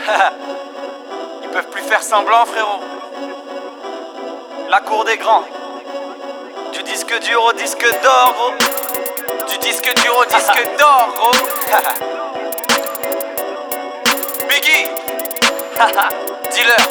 Ils peuvent plus faire semblant, frérot. La cour des grands. Du disque dur au disque d'or, gros. Du disque dur au disque d'or, gros. Biggie. Dealer.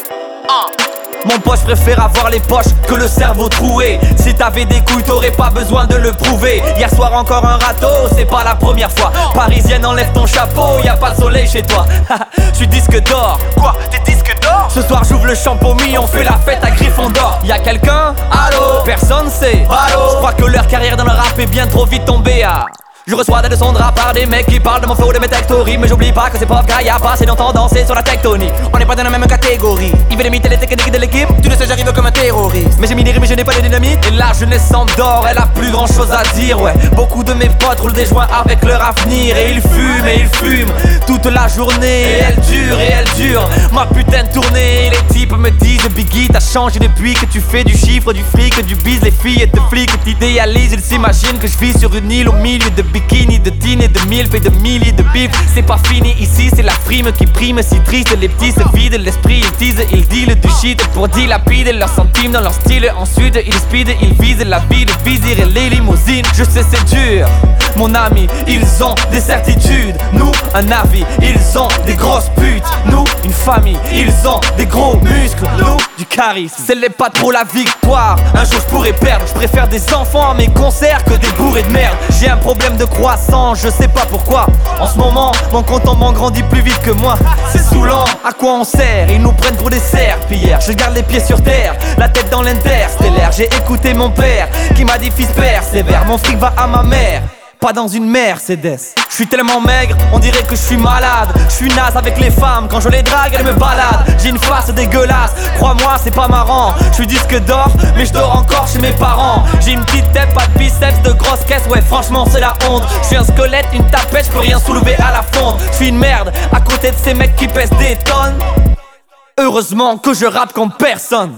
Mon poche préfère avoir les poches que le cerveau troué. Si t'avais des couilles t'aurais pas besoin de le prouver. Hier soir encore un râteau, c'est pas la première fois. Parisienne enlève ton chapeau, y'a pas de soleil chez toi. J'suis disque d'or. Quoi, t'es disque d'or? Ce soir j'ouvre le champomis, on fait la fête à Gryffondor. Y'a quelqu'un? Allô? Personne sait. J'crois que leur carrière dans le rap est bien trop vite tombée à... Je reçois des leçons de rap par des mecs qui parlent de mon flow, de mes tectories. Mais j'oublie pas que ces pauvres gars y'a pas assez longtemps dansé sur la tectonique. On n'est pas dans la même catégorie. Ils veulent imiter les techniques de l'équipe. Tu le sais, j'arrive comme un terroriste. Mais j'ai mis des rimes et je n'ai pas de dynamite. Et la jeunesse s'endort, elle a plus grand chose à dire, ouais. Beaucoup de mes potes roulent des joints avec leur avenir. Et ils fument toute la journée. Et elle dure, ma putain de tournée. Les types me disent, Biggie, t'as changé depuis que tu fais du chiffre, du fric, du bise. Les filles et de flics t'idéalisent. Ils s'imaginent que je vis sur une île au milieu de bikini, de dîner, de milf et de milliers de bifs. C'est pas fini ici, c'est la frime qui prime. Si triste, les petits se vident l'esprit, ils teasent, ils dealent du shit pour dilapider leurs centimes dans leur style. Ensuite ils speedent, ils visent la vie de vizir et les limousines. Je sais c'est dur, mon ami, ils ont des certitudes. Nous, un avis, ils ont des grosses putes. Nous, une famille, ils ont des gros muscles. Nous, du charisme, c'est les pas pour la victoire. Un jour je pourrais perdre, je préfère des enfants à mes concerts que des bourrés de merde. J'ai un problème de croissance, je sais pas pourquoi. En ce moment, mon compte en banque grandit plus vite que moi. C'est saoulant, à quoi on sert? Ils nous prennent pour des serpillères. Je garde les pieds sur terre, la tête dans l'interstellaire. J'ai écouté mon père, qui m'a dit fils persévère. Mon fric va à ma mère, pas dans une Mercedes. Je suis tellement maigre, on dirait que je suis malade. Je suis naze avec les femmes, quand je les drague, elles me baladent. J'ai une face dégueulasse, crois-moi c'est pas marrant. Je suis disque d'or, mais je dors encore chez mes parents. J'ai une petite tête, pas de biceps, de grosses caisses, ouais franchement c'est la honte. Je suis un squelette, une tapette, je peux rien soulever à la fonte. Je suis une merde, à côté de ces mecs qui pèsent des tonnes. Heureusement que je rappe comme personne.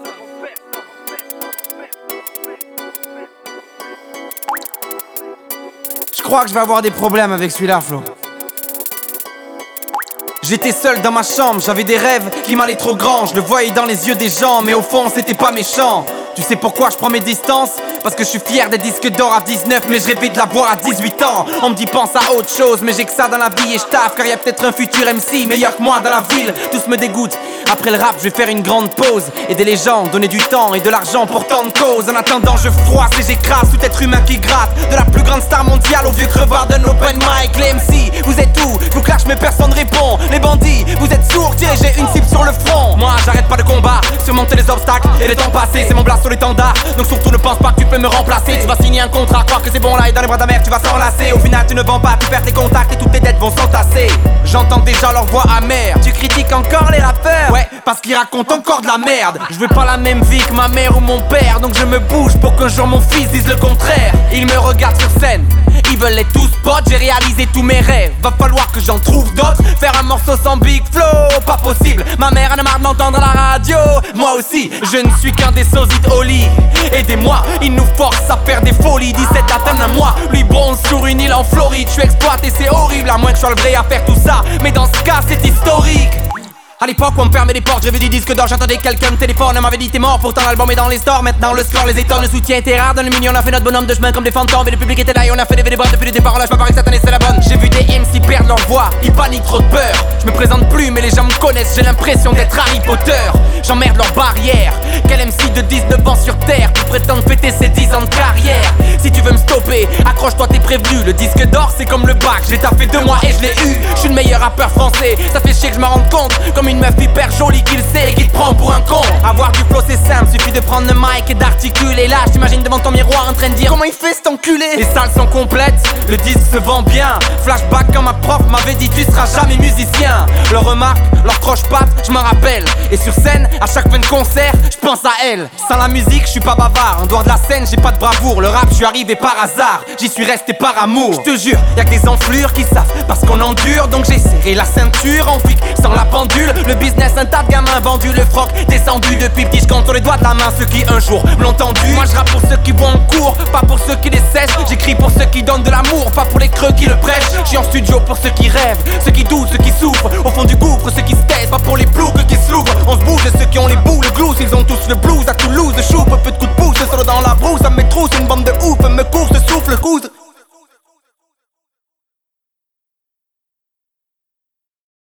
Je crois que je vais avoir des problèmes avec celui-là, Flo. J'étais seul dans ma chambre, j'avais des rêves qui m'allaient trop grand. Je le voyais dans les yeux des gens, mais au fond c'était pas méchant. Tu sais pourquoi je prends mes distances? Parce que je suis fier des disques d'or à 19, mais je rêvais de l'avoir à 18 ans. On me dit pense à autre chose, mais j'ai que ça dans la vie et je taffe. Car y'a peut-être un futur MC meilleur que moi dans la ville. Tous me dégoûtent. Après le rap je vais faire une grande pause. Aider les gens, donner du temps et de l'argent pour tant de causes. En attendant je froisse et j'écrase tout être humain qui gratte. De la plus grande star mondiale au vieux crevard d'un open mic. Les MC, vous êtes où? Je vous clash mais personne répond. Les bandits, vous êtes sourds, tirez j'ai une cible sur le front. Moi j'arrête pas de combat, surmonter les obstacles et les temps passés. C'est mon blast sur l'étendard, donc surtout ne pense pas que tu peux me remplacer. Tu vas signer un contrat, croire que c'est bon là et dans les bras de ta mère tu vas s'enlacer. Au final tu ne vends pas, tu perds tes contacts et toutes tes dettes vont s'entasser. J'entends déjà leur voix amère. Tu critiques encore les rappeurs? Ouais, parce qu'ils racontent encore de la merde. Je veux pas la même vie que ma mère ou mon père, donc je me bouge pour qu'un jour mon fils dise le contraire. Ils me regardent sur scène, ils veulent les tous spots. J'ai réalisé tous mes rêves, va falloir que j'en trouve d'autres. Faire un morceau sans Big Flow, pas possible. Ma mère en a marre de m'entendre à la radio. Moi aussi, je ne suis qu'un des sosites au lit. Aidez-moi, il nous force à faire des folies. 17 d'atteindre un mois, lui bronze sur une île en Floride. Je suis exploité, c'est horrible, à moins que je sois le vrai à faire tout ça. Mais dans ce cas, c'est historique. À l'époque où on me fermait les portes, j'avais du disque d'or, j'entendais quelqu'un me téléphone, on m'avait dit t'es mort, pourtant l'album est dans les stores. Maintenant le score les étonne, le soutien était rare dans le milieu, on a fait notre bonhomme de chemin comme des fantômes. Et le public était là et on a fait des bonnes depuis le départ, là je parie que cette année c'est la bonne. J'ai vu des MC perdre leur voix, ils paniquent trop de peur. Je me présente plus mais les gens me connaissent, j'ai l'impression d'être Harry Potter. J'emmerde leurs barrières, quel MC de 19 ans sur terre qui prétend fêter ses 10 ans de carrière. Si tu veux me stopper, accroche-toi t'es prévenu. Le disque d'or c'est comme le bac, j'ai taffé 2 mois et je l'ai eu. Je suis le meilleur rappeur français, ça fait chier que je m'en rende compte. Comme une meuf hyper jolie qui le sait et qui te prend pour un con. Avoir du flow c'est simple, suffit de prendre le mic et d'articuler. Là je t'imagine devant ton miroir en train de dire comment il fait cet enculé. Les salles sont complètes, le disque se vend bien. Flashback quand ma prof m'avait dit tu seras jamais musicien. Leurs remarques, leurs croche-pattes, je m'en rappelle. Et sur scène, à chaque fin de concert, je pense à elle. Sans la musique, je suis pas bavard. En dehors de la scène, j'ai pas de bravoure. Le rap, je suis arrivé par hasard. J'y suis resté par amour. Je te jure, y'a que des enflures qui savent parce qu'on endure. Donc j'ai serré la ceinture en flic sans la pendule. Le business, un tas de gamins vendus. Le froc descendu depuis petit. Je compte sur les doigts de la main ceux qui un jour l'ont tendu. Moi je rappe pour ceux qui vont en cours, pas pour ceux qui les cessent. J'écris pour ceux qui donnent de l'amour, pas pour les creux qui le prêchent. Je suis en studio pour ceux qui qui rêvent, ceux qui doutent, ceux qui souffrent. Au fond du gouffre, ceux qui se taisent, pas pour les ploucs qui se l'ouvrent. On se bouge, ceux qui ont les boules, le glousse, ils ont tous le blues.